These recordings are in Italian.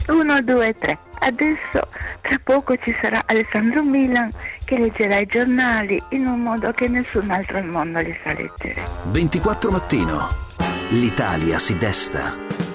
1, 2, 3. Adesso tra poco ci sarà Alessandro Milan che leggerà i giornali in un modo che nessun altro al mondo li sa leggere. 24 mattino. L'Italia si desta.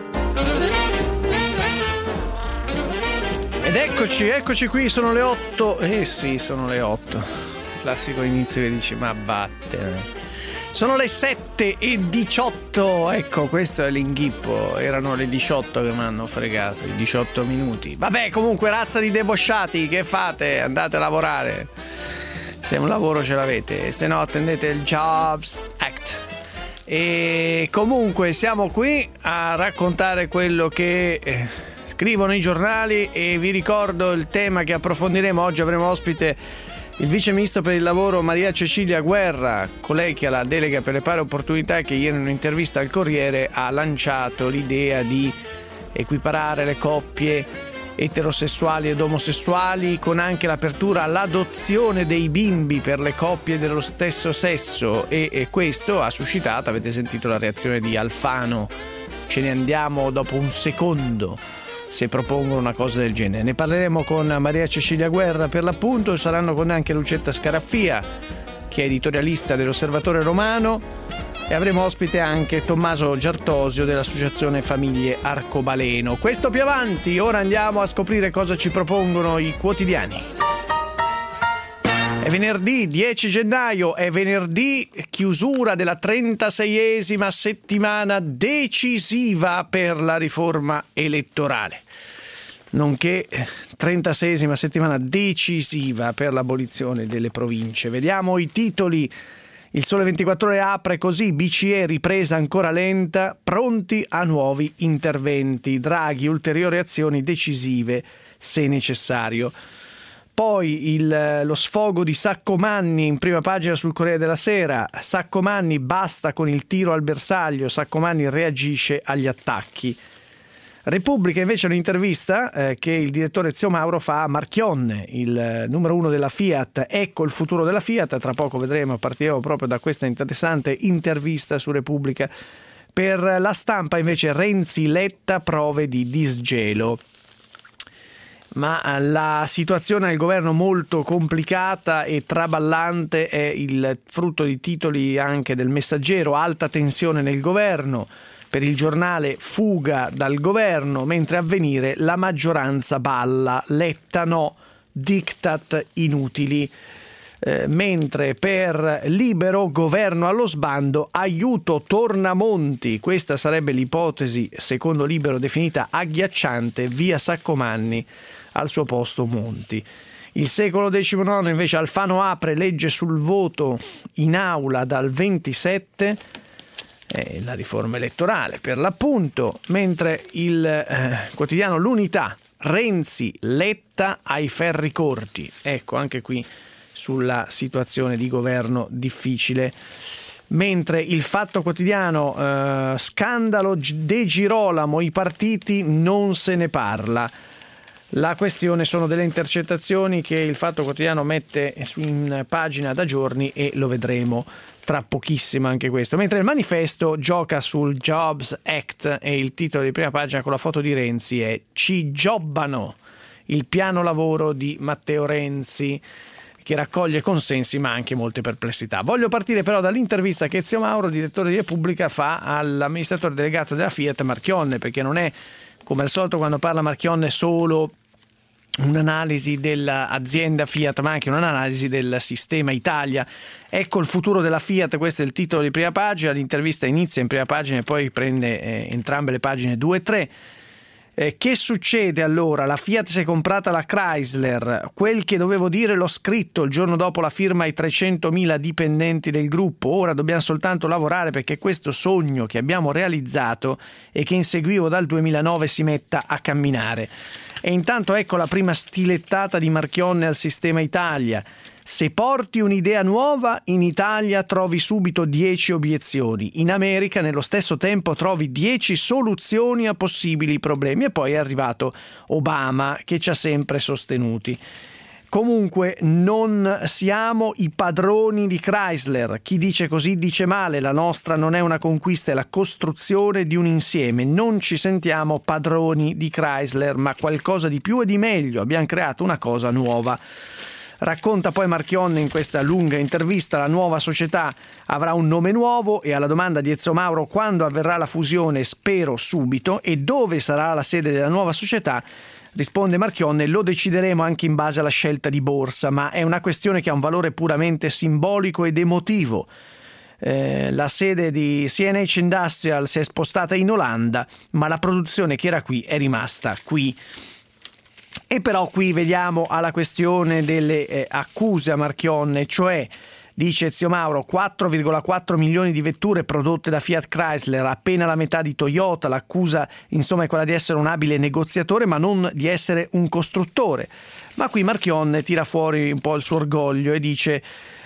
Ed eccoci qui, sono le 8. Sì, sono le 8. Classico inizio che dici, ma vattene. Sono le 7:18, ecco, questo è l'inghippo, erano le 18 che mi hanno fregato, i 18 minuti. Vabbè, comunque, razza di debosciati, che fate? Andate a lavorare, se un lavoro ce l'avete, se no attendete il Jobs Act. E comunque siamo qui a raccontare quello che scrivono i giornali e vi ricordo il tema che approfondiremo. Oggi avremo ospite il vice ministro per il lavoro Maria Cecilia Guerra, colei che ha la delega per le pari opportunità, che ieri in un'intervista al Corriere ha lanciato l'idea di equiparare le coppie eterosessuali ed omosessuali, con anche l'apertura all'adozione dei bimbi per le coppie dello stesso sesso, e questo ha suscitato, avete sentito la reazione di Alfano, ce ne andiamo dopo un secondo se propongono una cosa del genere. Ne parleremo con Maria Cecilia Guerra, per l'appunto. Saranno con anche Lucetta Scaraffia, che è editorialista dell'Osservatore Romano, e avremo ospite anche Tommaso Giartosio dell'Associazione Famiglie Arcobaleno. Questo più avanti. Ora andiamo a scoprire cosa ci propongono i quotidiani. È venerdì 10 gennaio, è venerdì chiusura della 36esima settimana decisiva per la riforma elettorale, nonché 36esima settimana decisiva per l'abolizione delle province. Vediamo i titoli. Il Sole 24 Ore apre così: BCE ripresa ancora lenta, pronti a nuovi interventi. Draghi, ulteriori azioni decisive se necessario. Poi lo sfogo di Saccomanni in prima pagina sul Corriere della Sera. Saccomanni, basta con il tiro al bersaglio. Saccomanni reagisce agli attacchi. Repubblica invece un'intervista che il direttore Ezio Mauro fa a Marchionne, il numero 1 della Fiat. Ecco il futuro della Fiat. Tra poco vedremo, partiremo proprio da questa interessante intervista su Repubblica. Per La Stampa invece Renzi-Letta, prove di disgelo. Ma la situazione del governo molto complicata e traballante è il frutto di titoli anche del Messaggero. Alta tensione nel governo. Per il Giornale, fuga dal governo, mentre Avvenire la maggioranza balla, Letta no, diktat inutili. Mentre per Libero, governo allo sbando, aiuto Tornamonti. Questa sarebbe l'ipotesi, secondo Libero, definita agghiacciante, via Saccomanni, al suo posto Monti. Il Secolo XIX invece, Alfano apre legge sul voto in aula dal 27, la riforma elettorale per l'appunto, mentre il quotidiano L'Unità, Renzi, Letta ai ferri corti. Ecco, anche qui sulla situazione di governo difficile. Mentre il Fatto Quotidiano, scandalo De Girolamo, i partiti non se ne parla. La questione sono delle intercettazioni che il Fatto Quotidiano mette in pagina da giorni e lo vedremo tra pochissimo anche questo. Mentre il Manifesto gioca sul Jobs Act e il titolo di prima pagina con la foto di Renzi è "Ci jobbano", il piano lavoro di Matteo Renzi, che raccoglie consensi ma anche molte perplessità. Voglio partire però dall'intervista che Ezio Mauro, direttore di Repubblica, fa all'amministratore delegato della Fiat Marchionne, perché non è, come al solito quando parla Marchionne, solo un'analisi dell'azienda Fiat, ma anche un'analisi del sistema Italia. Ecco il futuro della Fiat, questo è il titolo di prima pagina. L'intervista inizia in prima pagina e poi prende entrambe le pagine 2 e 3. Che succede allora? La Fiat si è comprata la Chrysler. Quel che dovevo dire l'ho scritto il giorno dopo la firma ai 300.000 dipendenti del gruppo. Ora dobbiamo soltanto lavorare perché questo sogno che abbiamo realizzato e che inseguivo dal 2009 si metta a camminare. E intanto ecco la prima stilettata di Marchionne al sistema Italia. Se porti un'idea nuova, in Italia trovi subito 10 obiezioni. In America, nello stesso tempo, trovi 10 soluzioni a possibili problemi. E poi è arrivato Obama, che ci ha sempre sostenuti. Comunque non siamo i padroni di Chrysler. Chi dice così dice male. La nostra non è una conquista, è la costruzione di un insieme. Non ci sentiamo padroni di Chrysler, ma qualcosa di più e di meglio. Abbiamo creato una cosa nuova. Racconta poi Marchionne in questa lunga intervista: la nuova società avrà un nome nuovo, e alla domanda di Ezio Mauro quando avverrà la fusione, spero subito, e dove sarà la sede della nuova società, risponde Marchionne: lo decideremo anche in base alla scelta di borsa, ma è una questione che ha un valore puramente simbolico ed emotivo. La sede di CNH Industrial si è spostata in Olanda, ma la produzione che era qui è rimasta qui. E però qui vediamo alla questione delle accuse a Marchionne, cioè, dice Ezio Mauro, 4,4 milioni di vetture prodotte da Fiat Chrysler, appena la metà di Toyota. L'accusa, insomma, è quella di essere un abile negoziatore, ma non di essere un costruttore. Ma qui Marchionne tira fuori un po' il suo orgoglio e dice: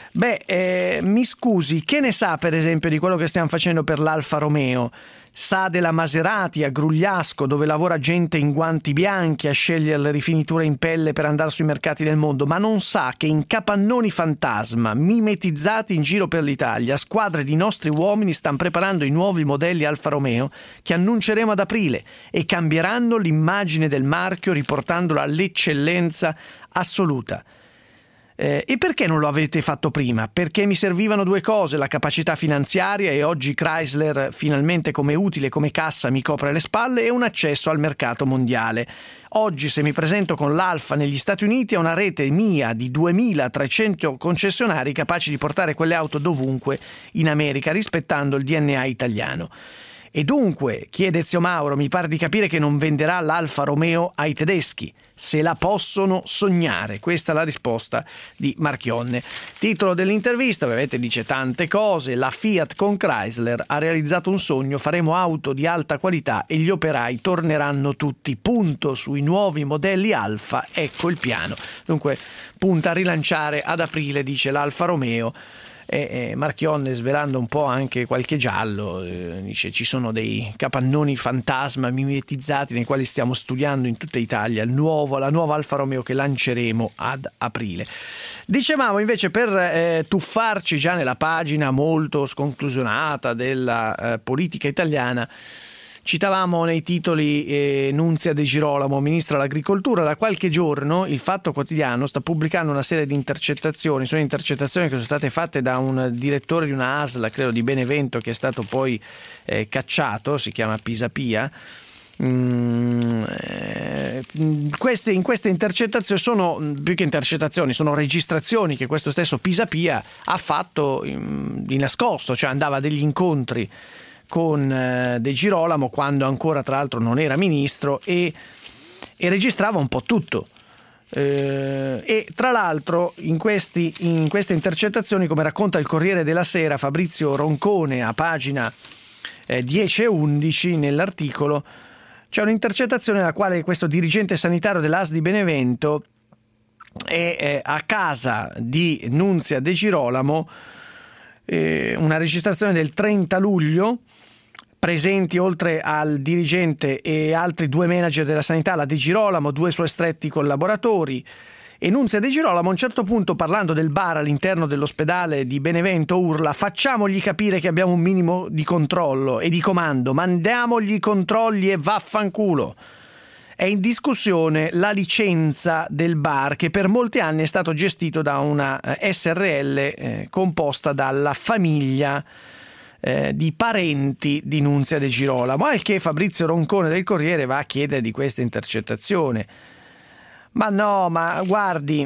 mi scusi, che ne sa per esempio di quello che stiamo facendo per l'Alfa Romeo? Sa della Maserati a Grugliasco, dove lavora gente in guanti bianchi a scegliere le rifiniture in pelle per andare sui mercati del mondo, ma non sa che in capannoni fantasma mimetizzati in giro per l'Italia squadre di nostri uomini stanno preparando i nuovi modelli Alfa Romeo che annunceremo ad aprile e cambieranno l'immagine del marchio riportandolo all'eccellenza assoluta. E perché non lo avete fatto prima? Perché mi servivano due cose: la capacità finanziaria, e oggi Chrysler finalmente come utile, come cassa mi copre le spalle, e un accesso al mercato mondiale. Oggi se mi presento con l'Alfa negli Stati Uniti è una rete mia di 2300 concessionari capaci di portare quelle auto dovunque in America, rispettando il DNA italiano. E dunque, chiede Ezio Mauro, mi pare di capire che non venderà l'Alfa Romeo ai tedeschi. Se la possono sognare. Questa è la risposta di Marchionne. Titolo dell'intervista, ovviamente dice tante cose. La Fiat con Chrysler ha realizzato un sogno: faremo auto di alta qualità e gli operai torneranno tutti. Punto sui nuovi modelli Alfa, ecco il piano. Dunque punta a rilanciare ad aprile, dice, l'Alfa Romeo. E Marchionne, svelando un po' anche qualche giallo, dice: ci sono dei capannoni fantasma mimetizzati nei quali stiamo studiando in tutta Italia la nuova Alfa Romeo che lanceremo ad aprile. Dicevamo invece, per tuffarci già nella pagina molto sconclusionata della politica italiana, citavamo nei titoli Nunzia De Girolamo, ministra dell'Agricoltura. Da qualche giorno il Fatto Quotidiano sta pubblicando una serie di intercettazioni. Sono intercettazioni che sono state fatte da un direttore di una ASL, credo di Benevento, che è stato poi cacciato, si chiama Pisapia. In queste intercettazioni sono più che intercettazioni, sono registrazioni che questo stesso Pisapia ha fatto di nascosto, cioè andava a degli incontri con De Girolamo quando ancora tra l'altro non era ministro e registrava un po' tutto. E tra l'altro in queste intercettazioni, come racconta il Corriere della Sera, Fabrizio Roncone a pagina 10 e 11 nell'articolo, c'è un'intercettazione nella quale questo dirigente sanitario dell'ASL di Benevento è a casa di Nunzia De Girolamo, una registrazione del 30 luglio, presenti oltre al dirigente e altri due manager della sanità, la De Girolamo, due suoi stretti collaboratori. E Nunzia De Girolamo a un certo punto, parlando del bar all'interno dell'ospedale di Benevento, urla: facciamogli capire che abbiamo un minimo di controllo e di comando, mandiamogli i controlli e vaffanculo. È in discussione la licenza del bar, che per molti anni è stato gestito da una SRL composta dalla famiglia di parenti di Nunzia De Girolamo, al che Fabrizio Roncone del Corriere va a chiedere di questa intercettazione. Ma no, ma guardi,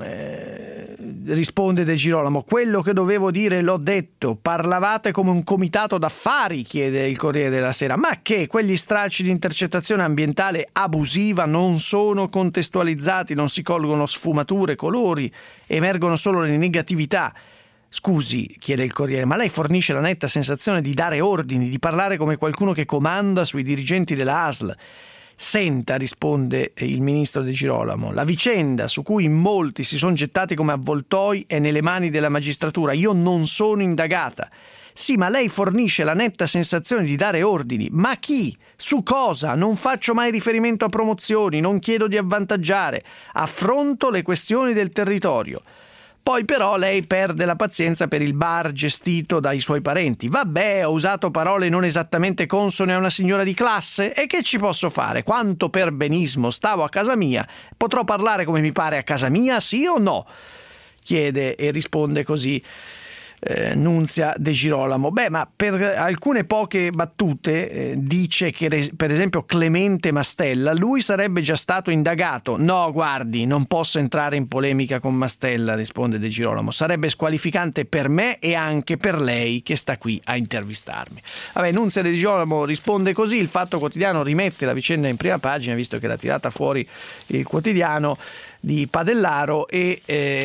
risponde De Girolamo, quello che dovevo dire l'ho detto, parlavate come un comitato d'affari, chiede il Corriere della Sera. Ma che quegli stralci di intercettazione ambientale abusiva non sono contestualizzati, non si colgono sfumature, colori, emergono solo le negatività. Scusi, chiede il Corriere, ma lei fornisce la netta sensazione di dare ordini, di parlare come qualcuno che comanda sui dirigenti della ASL. Senta, risponde il ministro De Girolamo, la vicenda su cui in molti si sono gettati come avvoltoi è nelle mani della magistratura. Io non sono indagata. Sì, ma lei fornisce la netta sensazione di dare ordini. Ma chi? Su cosa? Non faccio mai riferimento a promozioni, non chiedo di avvantaggiare, affronto le questioni del territorio. Poi però lei perde la pazienza per il bar gestito dai suoi parenti. Vabbè, ho usato parole non esattamente consone a una signora di classe, e che ci posso fare? Quanto perbenismo, stavo a casa mia, potrò parlare come mi pare a casa mia, sì o no? Chiede e risponde così Nunzia De Girolamo. Beh, ma per alcune poche battute dice che per esempio Clemente Mastella, lui sarebbe già stato indagato. No, guardi, non posso entrare in polemica con Mastella, risponde De Girolamo, sarebbe squalificante per me e anche per lei che sta qui a intervistarmi. Vabbè, Nunzia De Girolamo risponde così. Il Fatto Quotidiano rimette la vicenda in prima pagina, visto che l'ha tirata fuori il quotidiano di Padellaro, e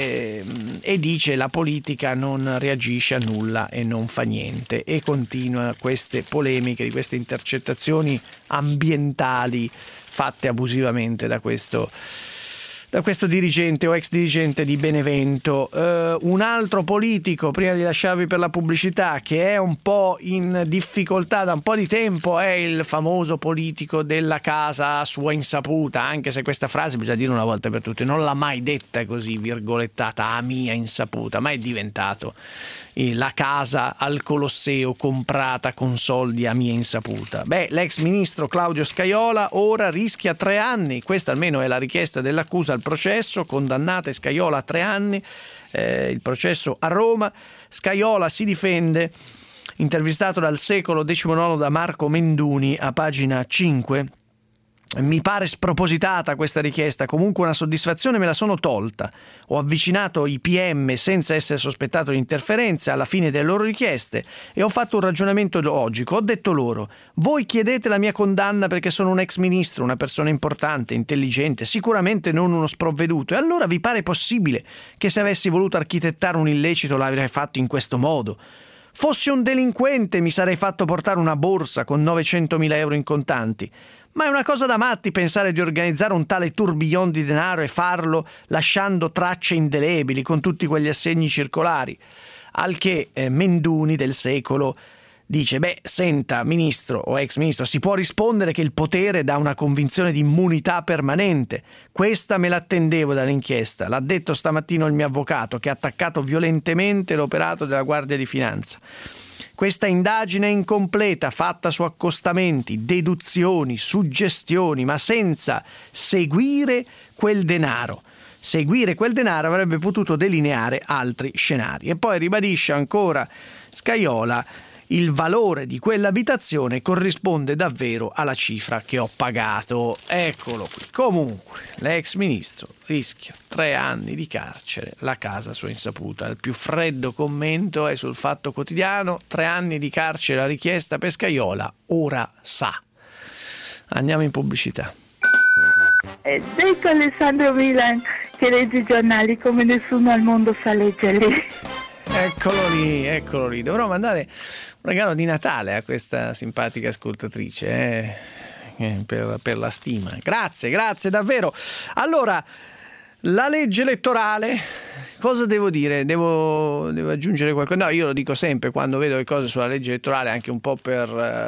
dice la politica non reagisce a nulla e non fa niente, e continua queste polemiche di queste intercettazioni ambientali fatte abusivamente da questo dirigente o ex dirigente di Benevento. Un altro politico, prima di lasciarvi per la pubblicità, che è un po' in difficoltà da un po' di tempo, è il famoso politico della casa a sua insaputa, anche se questa frase, bisogna dire una volta per tutte, non l'ha mai detta così virgolettata, a mia insaputa, ma è diventato la casa al Colosseo comprata con soldi a mia insaputa. Beh, l'ex ministro Claudio Scajola ora rischia 3 anni, questa almeno è la richiesta dell'accusa al processo, condannata Scajola a 3 anni, il processo a Roma. Scajola si difende, intervistato dal Secolo XIX da Marco Menduni a pagina 5. Mi pare spropositata questa richiesta, comunque una soddisfazione me la sono tolta. Ho avvicinato i PM senza essere sospettato di interferenze alla fine delle loro richieste e ho fatto un ragionamento logico. Ho detto loro: voi chiedete la mia condanna perché sono un ex ministro, una persona importante, intelligente, sicuramente non uno sprovveduto, e allora vi pare possibile che se avessi voluto architettare un illecito l'avrei fatto in questo modo? Fossi un delinquente mi sarei fatto portare una borsa con 900.000 euro in contanti. Ma è una cosa da matti pensare di organizzare un tale tourbillon di denaro e farlo lasciando tracce indelebili con tutti quegli assegni circolari. Al che Menduni del Secolo dice: beh, senta, ministro o ex ministro, si può rispondere che il potere dà una convinzione di immunità permanente. Questa me l'attendevo dall'inchiesta, l'ha detto stamattina il mio avvocato, che ha attaccato violentemente l'operato della Guardia di Finanza. Questa indagine è incompleta, fatta su accostamenti, deduzioni, suggestioni, ma senza seguire quel denaro. Seguire quel denaro avrebbe potuto delineare altri scenari. E poi ribadisce ancora Scajola: il valore di quell'abitazione corrisponde davvero alla cifra che ho pagato. Eccolo qui. Comunque, l'ex ministro rischia 3 anni di carcere, la casa a sua insaputa. Il più freddo commento è sul Fatto Quotidiano: 3 anni di carcere la richiesta per Scajola, ora sa. Andiamo in pubblicità. Detto Alessandro Milan che legge i giornali come nessuno al mondo sa leggerli. Eccolo lì. Dovrò mandare un regalo di Natale a questa simpatica ascoltatrice, per la stima. Grazie davvero. Allora, la legge elettorale, cosa devo dire? Devo aggiungere qualcosa? No, io lo dico sempre quando vedo le cose sulla legge elettorale, anche un po' per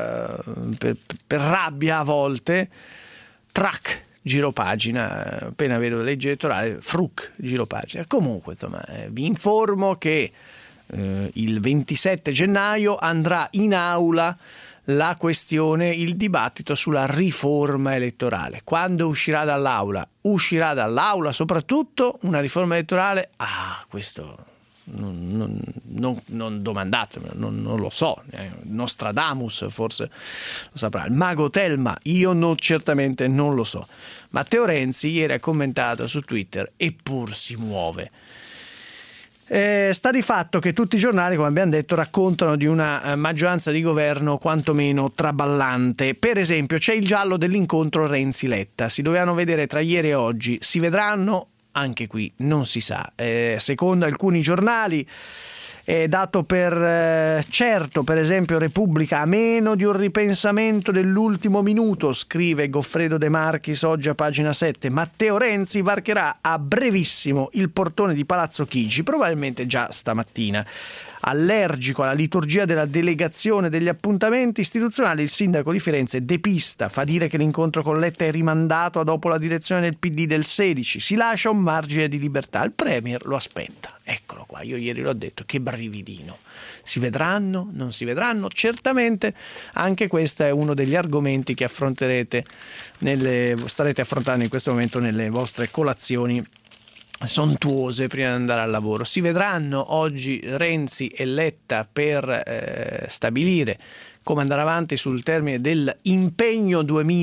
rabbia a volte. Track, giro pagina, appena vedo la legge elettorale, fruc, giro pagina. Comunque, insomma, vi informo che il 27 gennaio andrà in aula la questione, il dibattito sulla riforma elettorale. Quando uscirà dall'aula? Uscirà dall'aula soprattutto una riforma elettorale? Questo non domandatemelo, non lo so. Nostradamus forse lo saprà, il mago Telma, io certamente non lo so. Matteo Renzi ieri ha commentato su Twitter: eppur si muove. Sta di fatto che tutti i giornali, come abbiamo detto, raccontano di una maggioranza di governo quantomeno traballante. Per esempio c'è il giallo dell'incontro Renzi-Letta, si dovevano vedere tra ieri e oggi, si vedranno? Anche qui non si sa. Secondo alcuni giornali è dato per certo, per esempio Repubblica, a meno di un ripensamento dell'ultimo minuto, scrive Goffredo De Marchis oggi a pagina 7, Matteo Renzi varcherà a brevissimo il portone di Palazzo Chigi, probabilmente già stamattina. Allergico alla liturgia della delegazione degli appuntamenti istituzionali, il sindaco di Firenze depista, fa dire che l'incontro con Letta è rimandato a dopo la direzione del PD del 16, si lascia un margine di libertà, il Premier lo aspetta. Eccolo qua, io ieri l'ho detto, che brividino. Si vedranno, non si vedranno? Certamente anche questo è uno degli argomenti che starete affrontando in questo momento nelle vostre colazioni sontuose prima di andare al lavoro. Si vedranno oggi Renzi e Letta per stabilire come andare avanti sul termine dell'impegno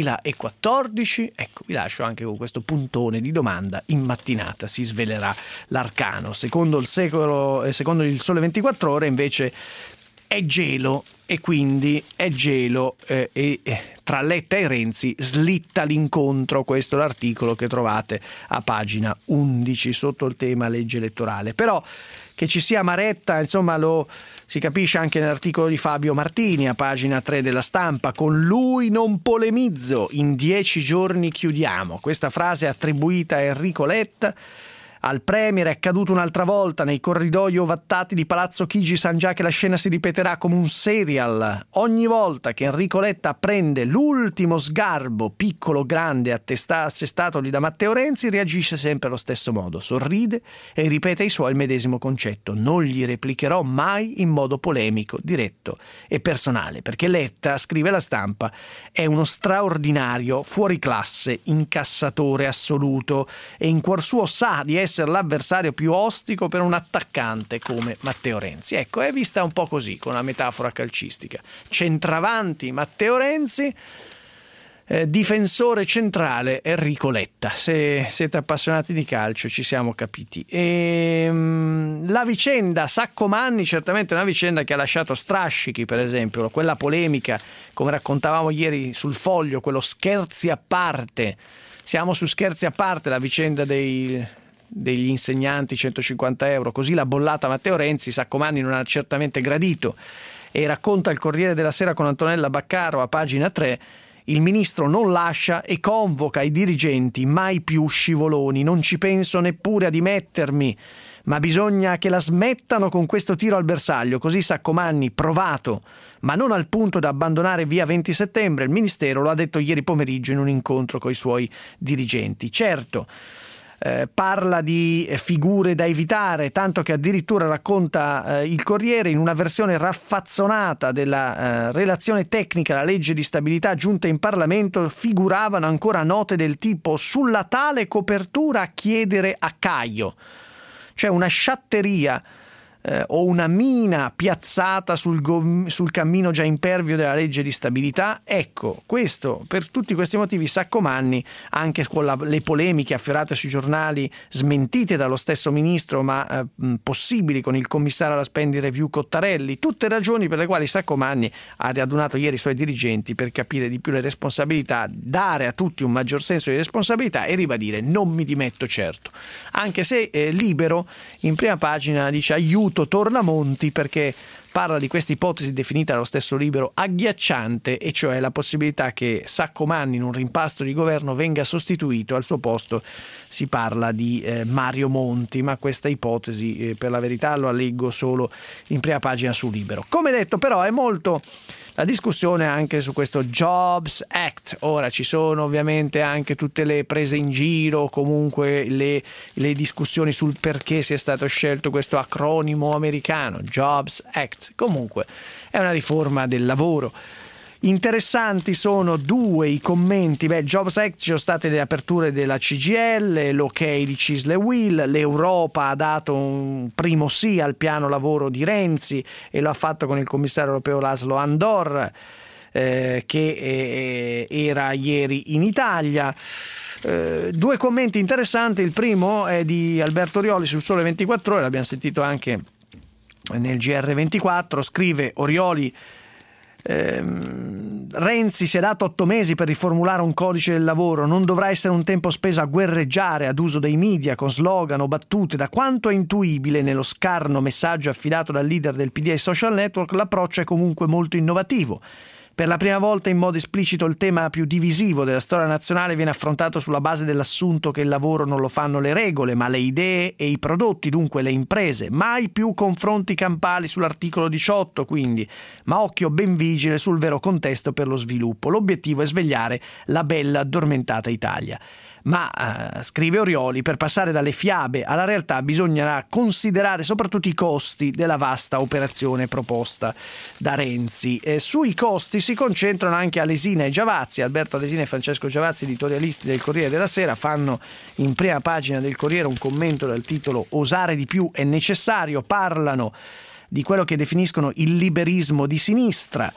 2014. Ecco, vi lascio anche con questo puntone di domanda. In mattinata si svelerà l'arcano. Secondo il Sole 24 Ore invece è gelo, e quindi è gelo e tra Letta e Renzi slitta l'incontro. Questo è l'articolo che trovate a pagina 11 sotto il tema legge elettorale. Però che ci sia Maretta, insomma, lo si capisce anche nell'articolo di Fabio Martini a pagina 3 della Stampa. Con lui non polemizzo, in 10 giorni chiudiamo. Questa frase è attribuita a Enrico Letta. Al Premier è accaduto un'altra volta nei corridoi ovattati di Palazzo Chigi. San già che la scena si ripeterà come un serial. Ogni volta che Enrico Letta prende l'ultimo sgarbo, piccolo o grande, assestatogli da Matteo Renzi, reagisce sempre allo stesso modo. Sorride e ripete i suoi il medesimo concetto. Non gli replicherò mai in modo polemico, diretto e personale, perché Letta, scrive la Stampa, è uno straordinario fuoriclasse incassatore assoluto e in cuor suo sa di essere l'avversario più ostico per un attaccante come Matteo Renzi. Ecco, è vista un po' così, con la metafora calcistica. Centravanti Matteo Renzi, difensore centrale Enrico Letta. Se siete appassionati di calcio ci siamo capiti. La vicenda Saccomanni certamente è una vicenda che ha lasciato strascichi, per esempio quella polemica, come raccontavamo ieri sul Foglio, quello scherzi a parte. Siamo su scherzi a parte, la vicenda degli insegnanti, 150 euro, così l'ha bollata Matteo Renzi. Saccomanni non ha certamente gradito e racconta il Corriere della Sera con Antonella Baccaro a pagina 3: il ministro non lascia e convoca i dirigenti, mai più scivoloni, non ci penso neppure a dimettermi, ma bisogna che la smettano con questo tiro al bersaglio. Così Saccomanni, provato, ma non al punto da abbandonare via 20 settembre, il ministero lo ha detto ieri pomeriggio in un incontro con i suoi dirigenti. Certo, parla di figure da evitare, tanto che addirittura racconta il Corriere in una versione raffazzonata della relazione tecnica alla legge di stabilità giunta in Parlamento figuravano ancora note del tipo: sulla tale copertura a chiedere a Caio, cioè una sciatteria o una mina piazzata sul cammino già impervio della legge di stabilità. Ecco, questo, per tutti questi motivi Saccomanni, anche con le polemiche affiorate sui giornali, smentite dallo stesso ministro ma possibili con il commissario alla spending review Cottarelli, tutte ragioni per le quali Saccomanni ha radunato ieri i suoi dirigenti per capire di più le responsabilità, dare a tutti un maggior senso di responsabilità e ribadire: non mi dimetto certo. Anche se Libero in prima pagina dice aiuto Tornamonti, perché parla di questa ipotesi definita dallo stesso Libero agghiacciante, e cioè la possibilità che Saccomanni in un rimpasto di governo venga sostituito, al suo posto si parla di Mario Monti, ma questa ipotesi per la verità lo leggo solo in prima pagina su Libero. Come detto, però, è molto la discussione anche su questo Jobs Act. Ora ci sono ovviamente anche tutte le prese in giro, comunque le discussioni sul perché sia stato scelto questo acronimo americano, Jobs Act. Comunque è una riforma del lavoro. Interessanti sono due i commenti. Jobs Act, ci sono state le aperture della CGIL, l'ok di CISL e UIL, l'Europa ha dato un primo sì al piano lavoro di Renzi e lo ha fatto con il commissario europeo Laszlo Andor, che era ieri in Italia. Due commenti interessanti. Il primo è di Alberto Orioli sul Sole 24 Ore, l'abbiamo sentito anche nel GR24. Scrive Orioli: Renzi si è dato 8 mesi per riformulare un codice del lavoro, non dovrà essere un tempo speso a guerreggiare ad uso dei media con slogan o battute. Da quanto è intuibile nello scarno messaggio affidato dal leader del PD ai social network, l'approccio è comunque molto innovativo. Per la prima volta in modo esplicito il tema più divisivo della storia nazionale viene affrontato sulla base dell'assunto che il lavoro non lo fanno le regole, ma le idee e i prodotti, dunque le imprese. Mai più confronti campali sull'articolo 18, quindi, ma occhio ben vigile sul vero contesto per lo sviluppo. L'obiettivo è svegliare la bella addormentata Italia. Ma, scrive Orioli, per passare dalle fiabe alla realtà bisognerà considerare soprattutto i costi della vasta operazione proposta da Renzi. Sui costi si concentrano anche Alesina e Giavazzi. Alberto Alesina e Francesco Giavazzi, editorialisti del Corriere della Sera, fanno in prima pagina del Corriere un commento dal titolo "Osare di più è necessario", parlano di quello che definiscono il liberismo di sinistra.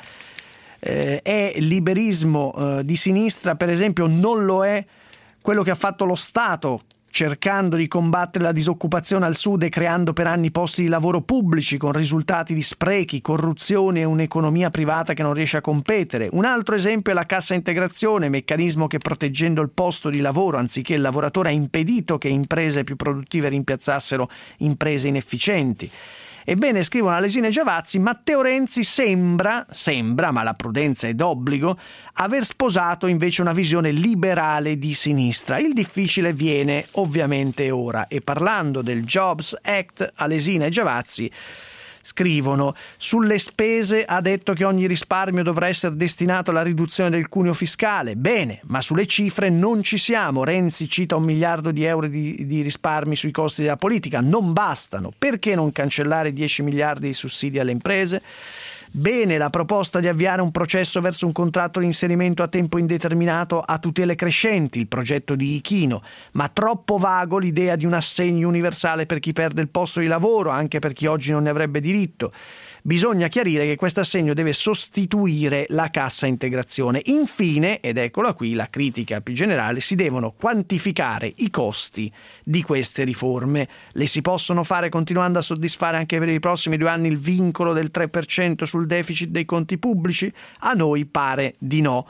È liberismo di sinistra, per esempio, non lo è quello che ha fatto lo Stato cercando di combattere la disoccupazione al sud e creando per anni posti di lavoro pubblici con risultati di sprechi, corruzione e un'economia privata che non riesce a competere. Un altro esempio è la cassa integrazione, meccanismo che proteggendo il posto di lavoro anziché il lavoratore ha impedito che imprese più produttive rimpiazzassero imprese inefficienti. Ebbene, scrivono Alesina e Giavazzi, Matteo Renzi sembra, ma la prudenza è d'obbligo, aver sposato invece una visione liberale di sinistra. Il difficile viene ovviamente ora, e parlando del Jobs Act, Alesina e Giavazzi scrivono: sulle spese ha detto che ogni risparmio dovrà essere destinato alla riduzione del cuneo fiscale. Bene, ma sulle cifre non ci siamo. Renzi cita 1 miliardo di euro di risparmi sui costi della politica. Non bastano. Perché non cancellare 10 miliardi di sussidi alle imprese? Bene la proposta di avviare un processo verso un contratto di inserimento a tempo indeterminato a tutele crescenti, il progetto di Ichino, ma troppo vago l'idea di un assegno universale per chi perde il posto di lavoro, anche per chi oggi non ne avrebbe diritto. Bisogna chiarire che questo assegno deve sostituire la cassa integrazione. Infine, ed eccola qui la critica più generale, si devono quantificare i costi di queste riforme. Le si possono fare continuando a soddisfare anche per i prossimi 2 anni il vincolo del 3% sul deficit dei conti pubblici? A noi pare di no.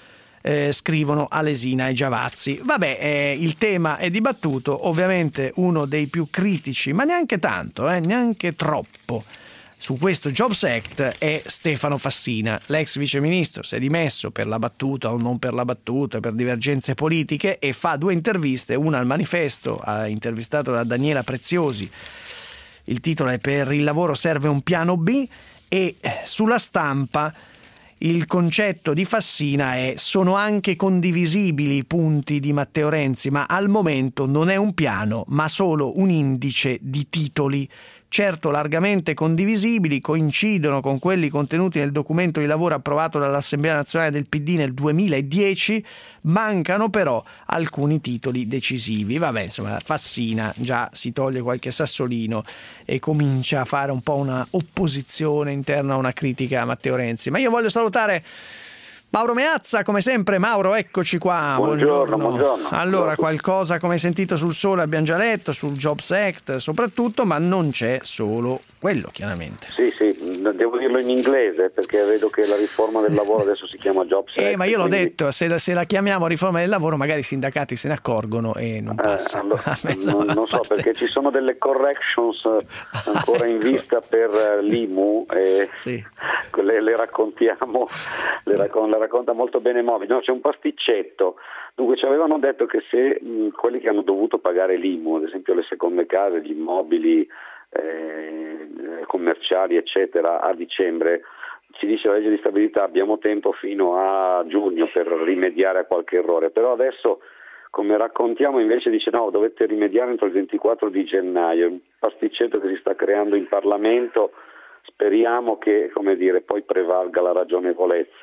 Scrivono Alesina e Giavazzi. Vabbè, il tema è dibattuto, ovviamente uno dei più critici, ma neanche tanto, neanche troppo, su questo Jobs Act è Stefano Fassina. L'ex viceministro si è dimesso per la battuta o non per la battuta, per divergenze politiche, e fa 2 interviste, una al Manifesto, ha intervistato da Daniela Preziosi, il titolo è "Per il lavoro serve un piano B", e sulla Stampa il concetto di Fassina è: sono anche condivisibili i punti di Matteo Renzi, ma al momento non è un piano, ma solo un indice di titoli. Certo largamente condivisibili, coincidono con quelli contenuti nel documento di lavoro approvato dall'Assemblea Nazionale del PD nel 2010, mancano però alcuni titoli decisivi. Vabbè, insomma, Fassina già si toglie qualche sassolino e comincia a fare un po' una opposizione interna a una critica a Matteo Renzi. Ma io voglio salutare Mauro Meazza, come sempre. Mauro, eccoci qua. Buongiorno. Allora, qualcosa, come hai sentito, sul Sole abbiamo già letto, sul Jobs Act soprattutto, ma non c'è solo quello, chiaramente. Sì, devo dirlo in inglese perché vedo che la riforma del lavoro adesso si chiama Jobs Act. Ma io l'ho detto, se la chiamiamo riforma del lavoro magari i sindacati se ne accorgono e non passa. Allora, non so, perché ci sono delle corrections ancora in vista per l'IMU e sì. le raccontiamo, la racconta molto bene Movi. No, c'è un pasticcetto. Dunque ci avevano detto che se quelli che hanno dovuto pagare l'IMU, ad esempio le seconde case, gli immobili commerciali eccetera, a dicembre, ci dice la legge di stabilità, abbiamo tempo fino a giugno per rimediare a qualche errore, però adesso, come raccontiamo, invece dice no, dovete rimediare entro il 24 di gennaio, un pasticcetto che si sta creando in Parlamento. Speriamo che, come dire, poi prevalga la ragionevolezza.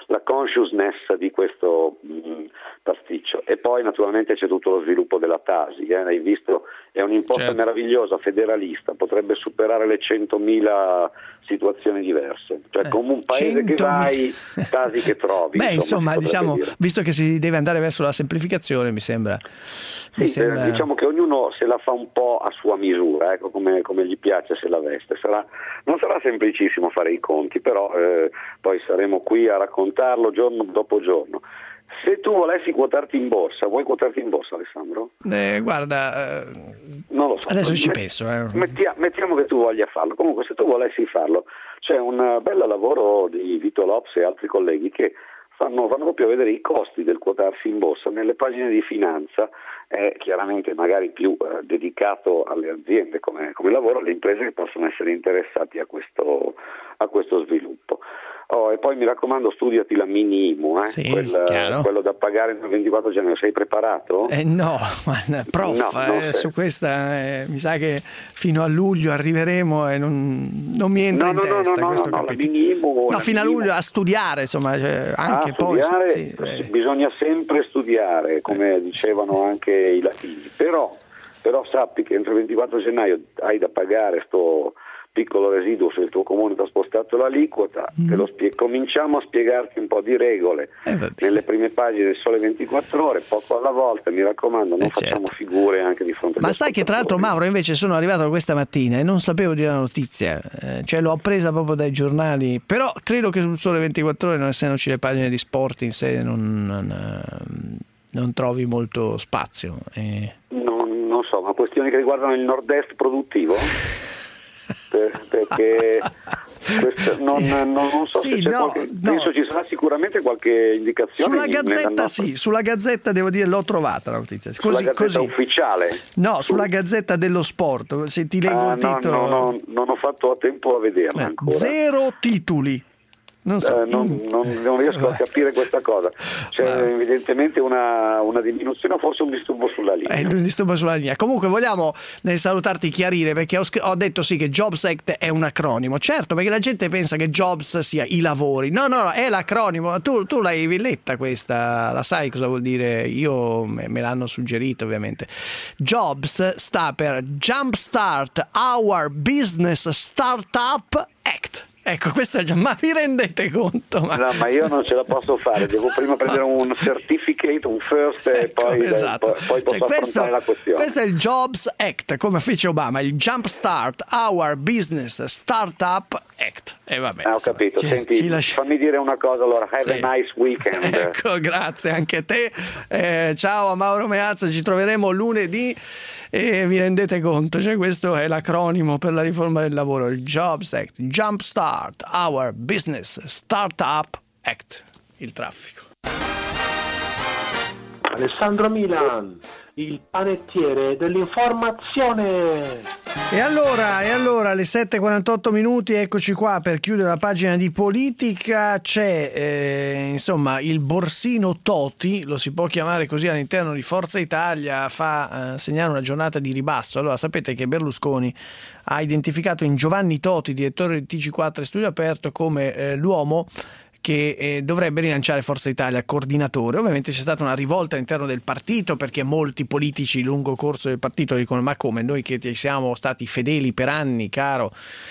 la consciousness di questo pasticcio. E poi naturalmente c'è tutto lo sviluppo della Tasi, hai visto, è un'imposta meravigliosa, federalista, potrebbe superare le 100.000 situazioni diverse, cioè come un paese 100.000. che vai, Tasi che trovi. Insomma, diciamo, dire. visto che si deve andare verso la semplificazione, mi sembra. Diciamo che ognuno se la fa un po' a sua misura, ecco, come gli piace se la veste. Non sarà semplicissimo fare i conti, però poi saremo qui a raccontarlo giorno dopo giorno. Se tu volessi quotarti in borsa, vuoi quotarti in borsa, Alessandro? Guarda, non lo so. adesso ci penso. Mettiamo che tu voglia farlo. Comunque, se tu volessi farlo, c'è un bel lavoro di Vito Lops e altri colleghi che vanno proprio a vedere i costi del quotarsi in borsa nelle pagine di finanza, chiaramente magari più dedicato alle aziende come lavoro, alle imprese che possono essere interessati a questo sviluppo. E poi mi raccomando, studiati la mini IMU, quello da pagare nel 24 gennaio. Sei preparato? No, prof, su questa mi sa che fino a luglio arriveremo e non mi entra in testa questo capitolo. La mini IMU, fino a luglio a studiare, insomma, anche poi bisogna sempre studiare, come dicevano anche i latini, però sappi che entro il 24 gennaio hai da pagare sto piccolo residuo se il tuo comune ti ha spostato l'aliquota. Cominciamo a spiegarti un po' di regole nelle prime pagine del Sole 24 Ore, poco alla volta, mi raccomando, non facciamo figure anche di fronte agli Ma sai che tra l'altro, Mauro, invece sono arrivato questa mattina e non sapevo di una notizia, cioè l'ho presa proprio dai giornali, però credo che sul Sole 24 Ore, non essendoci le pagine di sport in sé, non trovi molto spazio. Non so, ma questioni che riguardano il nord-est produttivo? Perché non so se c'è penso ci sarà sicuramente qualche indicazione sulla Gazzetta devo dire l'ho trovata la notizia sulla Gazzetta ufficiale, sulla Gazzetta dello Sport, se ti leggo il titolo. Non ho fatto a tempo a vederla ancora. 0 titoli. Non so, non riesco a capire questa cosa. C'è evidentemente una diminuzione o forse un disturbo sulla linea. Un disturbo sulla linea. Comunque vogliamo nel salutarti chiarire, perché ho detto sì che Jobs Act è un acronimo. Certo, perché la gente pensa che Jobs sia i lavori. No, è l'acronimo. Tu l'hai letta questa, la sai cosa vuol dire? Io me l'hanno suggerito ovviamente. Jobs sta per Jumpstart Our Business Startup Act. Ecco, questo è già, ma vi rendete conto? No, ma io non ce la posso fare, devo prima prendere un certificate, un first, e poi posso affrontare la questione. Questo è il Jobs Act, come fece Obama, il Jumpstart Our Business Startup Act. E vabbè. Ho capito, senti, fammi dire una cosa allora, have a nice weekend. Ecco, grazie anche a te. Ciao a Mauro Meazza, ci troveremo lunedì. E vi rendete conto, questo è l'acronimo per la riforma del lavoro, il Jobs Act, Jumpstart Our Business Startup Act, il traffico. Alessandro Milan, il panettiere dell'informazione. E allora alle 7:48 minuti, eccoci qua per chiudere la pagina di politica. C'è il borsino Toti, lo si può chiamare così all'interno di Forza Italia, fa segnare una giornata di ribasso. Allora sapete che Berlusconi ha identificato in Giovanni Toti, direttore di TG4 e Studio Aperto, come l'uomo che dovrebbe rilanciare Forza Italia, coordinatore. Ovviamente c'è stata una rivolta all'interno del partito, perché molti politici lungo corso del partito dicono: ma come, noi che ti siamo stati fedeli per anni, caro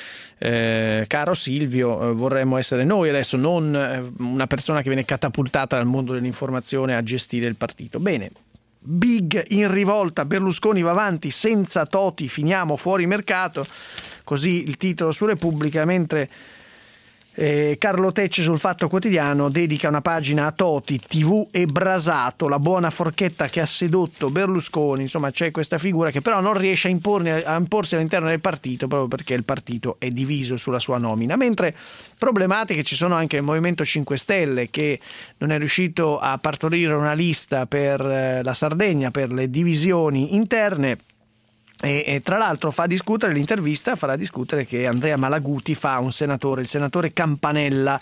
Silvio, vorremmo essere noi adesso, non una persona che viene catapultata dal mondo dell'informazione a gestire il partito. Bene, big in rivolta, Berlusconi va avanti, senza Toti finiamo fuori mercato, così il titolo su Repubblica, mentre Carlo Tecce sul Fatto Quotidiano dedica una pagina a Toti, TV e Brasato, la buona forchetta che ha sedotto Berlusconi. Insomma, c'è questa figura che però non riesce a imporsi all'interno del partito, proprio perché il partito è diviso sulla sua nomina. Mentre problematiche ci sono anche nel Movimento 5 Stelle, che non è riuscito a partorire una lista per la Sardegna per le divisioni interne. E tra l'altro farà discutere che Andrea Malaguti fa un senatore, il senatore Campanella,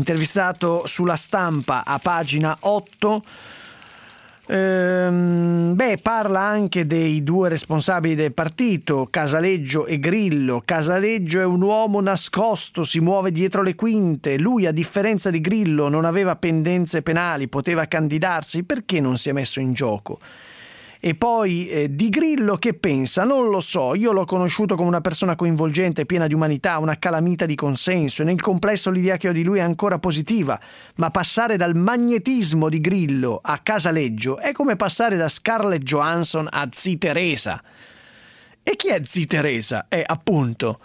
intervistato sulla Stampa a pagina 8. Parla anche dei due responsabili del partito, Casaleggio e Grillo. Casaleggio è un uomo nascosto, si muove dietro le quinte. Lui, a differenza di Grillo, non aveva pendenze penali, poteva candidarsi. Perché non si è messo in gioco? E poi di Grillo che pensa? Non lo so, io l'ho conosciuto come una persona coinvolgente, piena di umanità, una calamita di consenso, e nel complesso l'idea che ho di lui è ancora positiva, ma passare dal magnetismo di Grillo a Casaleggio è come passare da Scarlett Johansson a Zia Teresa. E chi è Zia Teresa? Appunto,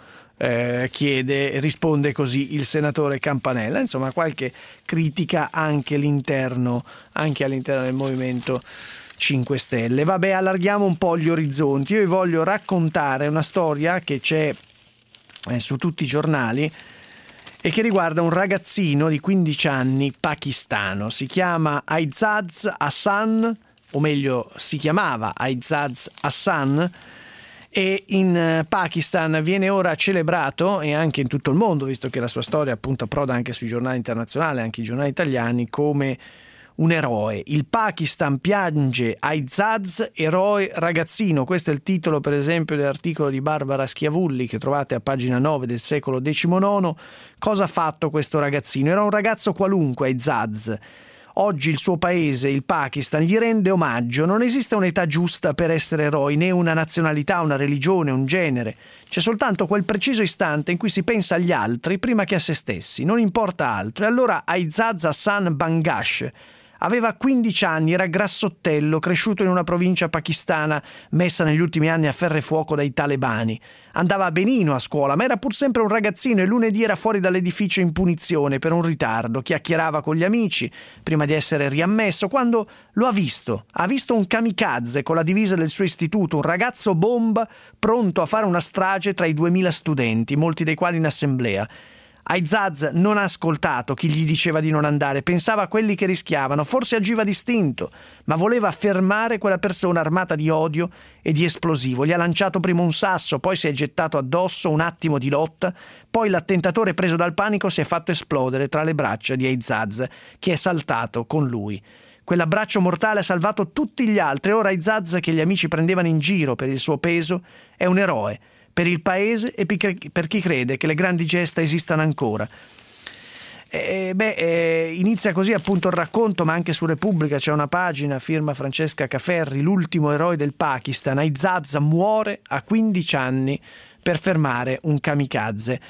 risponde così il senatore Campanella. Insomma, qualche critica anche all'interno del Movimento 5 Stelle. Vabbè, allarghiamo un po' gli orizzonti. Io vi voglio raccontare una storia che c'è su tutti i giornali e che riguarda un ragazzino di 15 anni pakistano. Si chiama Aizaz Hassan, o meglio si chiamava Aizaz Hassan, e in Pakistan viene ora celebrato, e anche in tutto il mondo, visto che la sua storia appunto approda anche sui giornali internazionali, anche i giornali italiani, come un eroe. Il Pakistan piange Aizaz, eroe ragazzino. Questo è il titolo, per esempio, dell'articolo di Barbara Schiavulli che trovate a pagina 9 del Secolo XIX. Cosa ha fatto questo ragazzino? Era un ragazzo qualunque, Aizaz. Oggi il suo paese, il Pakistan, gli rende omaggio. Non esiste un'età giusta per essere eroi, né una nazionalità, una religione, un genere. C'è soltanto quel preciso istante in cui si pensa agli altri prima che a se stessi. Non importa altro. E allora Aizaz Hassan Bangash aveva 15 anni, era grassottello, cresciuto in una provincia pakistana messa negli ultimi anni a ferro e fuoco dai talebani. Andava benino a scuola, ma era pur sempre un ragazzino e lunedì era fuori dall'edificio in punizione per un ritardo. Chiacchierava con gli amici prima di essere riammesso, quando lo ha visto. Ha visto un kamikaze con la divisa del suo istituto, un ragazzo bomba pronto a fare una strage tra i 2000 studenti, molti dei quali in assemblea. Aizaz non ha ascoltato chi gli diceva di non andare, pensava a quelli che rischiavano, forse agiva distinto, ma voleva fermare quella persona armata di odio e di esplosivo. Gli ha lanciato prima un sasso, poi si è gettato addosso, un attimo di lotta, poi l'attentatore, preso dal panico, si è fatto esplodere tra le braccia di Aizaz, che è saltato con lui. Quell'abbraccio mortale ha salvato tutti gli altri. Ora Aizaz, che gli amici prendevano in giro per il suo peso, è un eroe per il paese e per chi crede che le grandi gesta esistano ancora. Inizia così appunto il racconto, ma anche su Repubblica c'è una pagina, firma Francesca Caferri, l'ultimo eroe del Pakistan. Aizaz muore a 15 anni per fermare un kamikaze.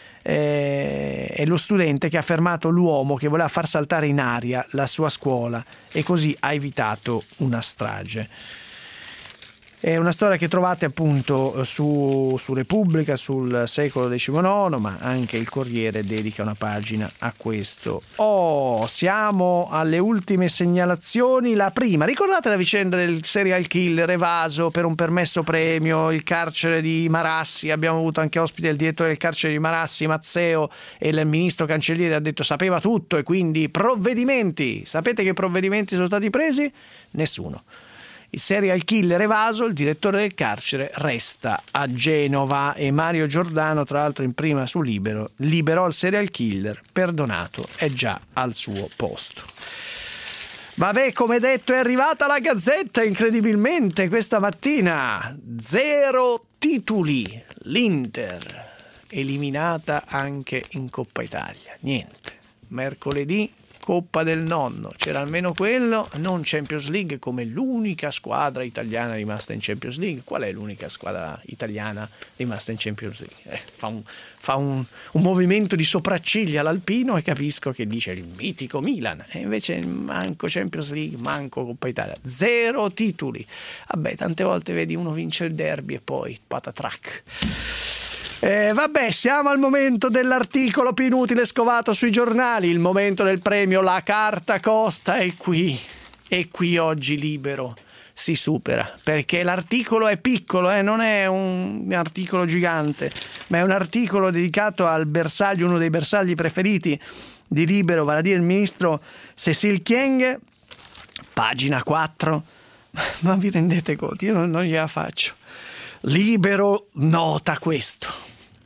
È lo studente che ha fermato l'uomo che voleva far saltare in aria la sua scuola e così ha evitato una strage. È una storia che trovate appunto su Repubblica, sul Secolo XIX, ma anche il Corriere dedica una pagina a questo. Siamo alle ultime segnalazioni. La prima, ricordate la vicenda del serial killer evaso per un permesso premio, il carcere di Marassi? Abbiamo avuto anche ospite il direttore del carcere di Marassi, Mazzeo, e il ministro Cancellieri ha detto sapeva tutto e quindi provvedimenti. Sapete che provvedimenti sono stati presi? Nessuno. Il serial killer evaso, il direttore del carcere, resta a Genova e Mario Giordano, tra l'altro in prima su Libero, liberò il serial killer, perdonato, è già al suo posto. Vabbè, come detto, è arrivata la Gazzetta incredibilmente questa mattina. 0 titoli, l'Inter eliminata anche in Coppa Italia. Niente, mercoledì Coppa del Nonno, c'era almeno quello, non Champions League come l'unica squadra italiana rimasta in Champions League. Qual è l'unica squadra italiana rimasta in Champions League? Fa un movimento di sopracciglia l'Alpino e capisco che dice il mitico Milan, e invece manco Champions League, manco Coppa Italia, 0 titoli. Vabbè, tante volte vedi uno vince il derby e poi patatrac. Vabbè, siamo al momento dell'articolo più inutile scovato sui giornali, il momento del premio La Carta Costa è qui. E qui oggi Libero si supera, perché l'articolo è piccolo, non è un articolo gigante, ma è un articolo dedicato al bersaglio, uno dei bersagli preferiti di Libero, vale a dire il ministro Cécile Kyenge, pagina 4. Ma vi rendete conto? Io non gliela faccio. Libero nota questo.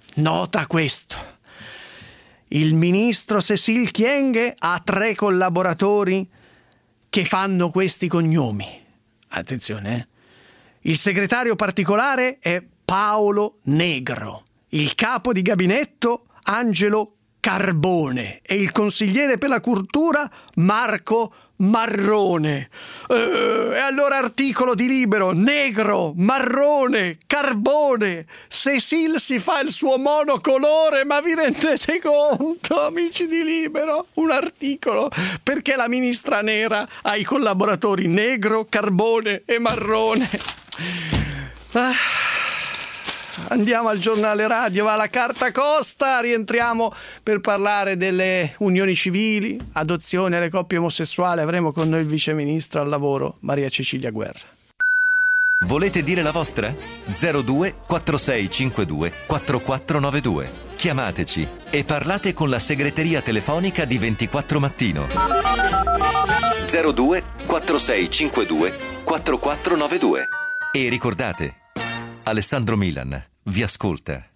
Il ministro Cécile Kyenge ha 3 collaboratori che fanno questi cognomi. attenzione, il segretario particolare è Paolo Negro, il capo di gabinetto Angelo Carbone e il consigliere per la cultura Marco Marrone. E allora articolo di Libero: Negro, Marrone, Carbone. Cecil si fa il suo monocolore, ma vi rendete conto, amici di Libero? Un articolo perché la ministra nera ha i collaboratori Negro, Carbone e Marrone. Andiamo al giornale radio, va la carta costa, rientriamo per parlare delle unioni civili, adozioni alle coppie omosessuali. Avremo con noi il viceministro al lavoro Maria Cecilia Guerra. Volete dire la vostra? 02 4652 4492. Chiamateci e parlate con la segreteria telefonica di 24 Mattino. 02 4652 4492. E ricordate, Alessandro Milan vi ascolta.